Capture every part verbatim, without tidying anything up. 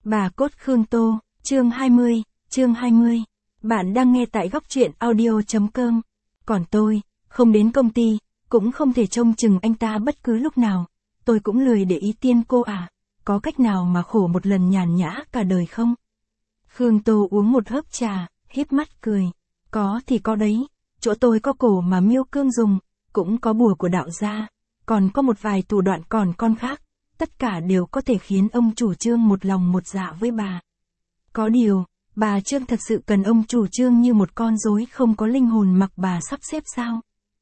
Bà cốt Khương Tô, chương hai mươi, chương hai mươi. Bạn đang nghe tại góc truyện audio chấm com. Còn tôi, không đến công ty, cũng không thể trông chừng anh ta bất cứ lúc nào. Tôi cũng lười để ý Tiên cô à, có cách nào mà khổ một lần nhàn nhã cả đời không? Khương Tô uống một hớp trà, híp mắt cười. Có thì có đấy, chỗ tôi có cổ mà Miêu Cương dùng, cũng có bùa của đạo gia, còn có một vài thủ đoạn còn con khác. Tất cả đều có thể khiến ông chủ Trương một lòng một dạ với bà. Có điều, bà Trương thật sự cần ông chủ Trương như một con rối không có linh hồn mặc bà sắp xếp sao?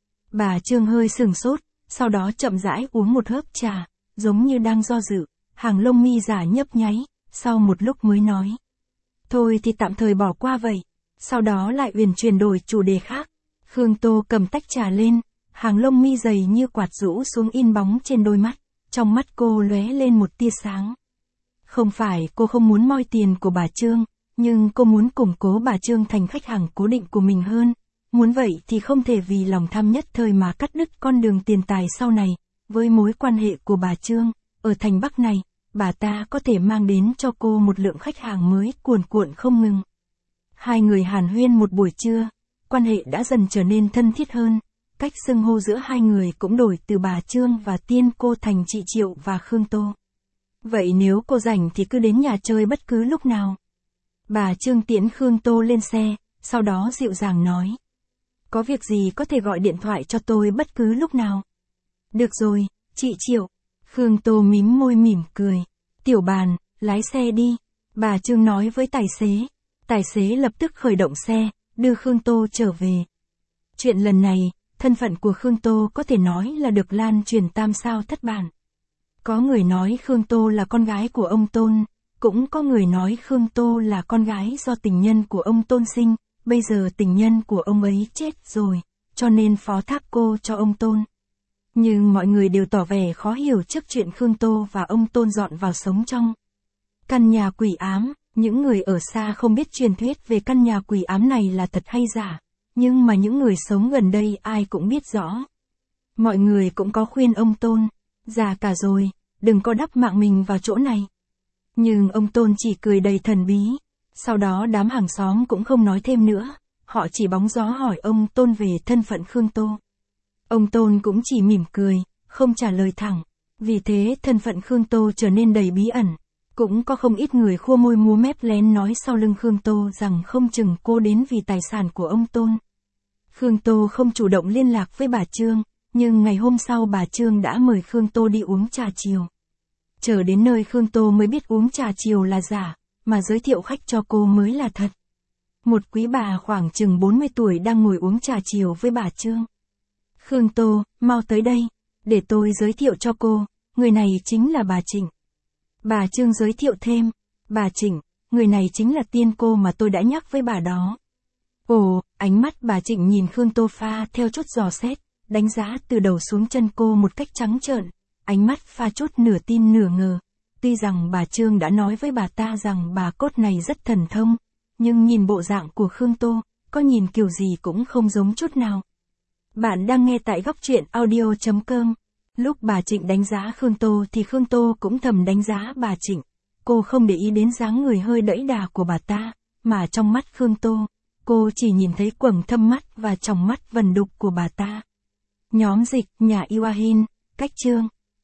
Bà Trương hơi sửng sốt, sau đó chậm rãi uống một hớp trà, giống như đang do dự, hàng lông mi giả nhấp nháy, sau một lúc mới nói. Thôi thì tạm thời bỏ qua vậy, sau đó lại uyển chuyển đổi chủ đề khác. Khương Tô cầm tách trà lên, hàng lông mi dày như quạt rũ xuống in bóng trên đôi mắt. Trong mắt cô lóe lên một tia sáng. Không phải cô không muốn moi tiền của bà Trương, nhưng cô muốn củng cố bà Trương thành khách hàng cố định của mình hơn. Muốn vậy thì không thể vì lòng tham nhất thời mà cắt đứt con đường tiền tài sau này. Với mối quan hệ của bà Trương, ở thành Bắc này, bà ta có thể mang đến cho cô một lượng khách hàng mới cuồn cuộn không ngừng. Hai người hàn huyên một buổi trưa, quan hệ đã dần trở nên thân thiết hơn. Cách xưng hô giữa hai người cũng đổi từ bà Trương và Tiên cô thành chị Triệu và Khương Tô. Vậy nếu cô rảnh thì cứ đến nhà chơi bất cứ lúc nào. Bà Trương tiễn Khương Tô lên xe, sau đó dịu dàng nói. Có việc gì có thể gọi điện thoại cho tôi bất cứ lúc nào. Được rồi, chị Triệu. Khương Tô mím môi mỉm cười. Tiểu Bàn, lái xe đi. Bà Trương nói với tài xế. Tài xế lập tức khởi động xe, đưa Khương Tô trở về. Chuyện lần này, thân phận của Khương Tô có thể nói là được lan truyền tam sao thất bản. Có người nói Khương Tô là con gái của ông Tôn, cũng có người nói Khương Tô là con gái do tình nhân của ông Tôn sinh, bây giờ tình nhân của ông ấy chết rồi, cho nên phó thác cô cho ông Tôn. Nhưng mọi người đều tỏ vẻ khó hiểu trước chuyện Khương Tô và ông Tôn dọn vào sống trong căn nhà quỷ ám. Những người ở xa không biết truyền thuyết về căn nhà quỷ ám này là thật hay giả. Nhưng mà những người sống gần đây ai cũng biết rõ. Mọi người cũng có khuyên ông Tôn, già cả rồi, đừng có đắp mạng mình vào chỗ này. Nhưng ông Tôn chỉ cười đầy thần bí. Sau đó đám hàng xóm cũng không nói thêm nữa, họ chỉ bóng gió hỏi ông Tôn về thân phận Khương Tô. Ông Tôn cũng chỉ mỉm cười, không trả lời thẳng. Vì thế thân phận Khương Tô trở nên đầy bí ẩn. Cũng có không ít người khua môi múa mép lén nói sau lưng Khương Tô rằng không chừng cô đến vì tài sản của ông Tôn. Khương Tô không chủ động liên lạc với bà Trương, nhưng ngày hôm sau bà Trương đã mời Khương Tô đi uống trà chiều. Chờ đến nơi Khương Tô mới biết uống trà chiều là giả, mà giới thiệu khách cho cô mới là thật. Một quý bà khoảng chừng bốn mươi tuổi đang ngồi uống trà chiều với bà Trương. Khương Tô, mau tới đây, để tôi giới thiệu cho cô, người này chính là bà Trịnh. Bà Trương giới thiệu thêm, bà Trịnh, người này chính là Tiên cô mà tôi đã nhắc với bà đó. Ồ, ánh mắt bà Trịnh nhìn Khương Tô pha theo chút dò xét, đánh giá từ đầu xuống chân cô một cách trắng trợn, ánh mắt pha chút nửa tin nửa ngờ. Tuy rằng bà Trương đã nói với bà ta rằng bà cốt này rất thần thông, nhưng nhìn bộ dạng của Khương Tô, có nhìn kiểu gì cũng không giống chút nào. Bạn đang nghe tại góc truyện audio chấm com. Lúc bà Trịnh đánh giá Khương Tô thì Khương Tô cũng thầm đánh giá bà Trịnh. Cô không để ý đến dáng người hơi đẫy đà của bà ta, mà trong mắt Khương Tô, cô chỉ nhìn thấy quầng thâm mắt và tròng mắt vần đục của bà ta. Nhóm dịch, nhà Iwahin, cách chương.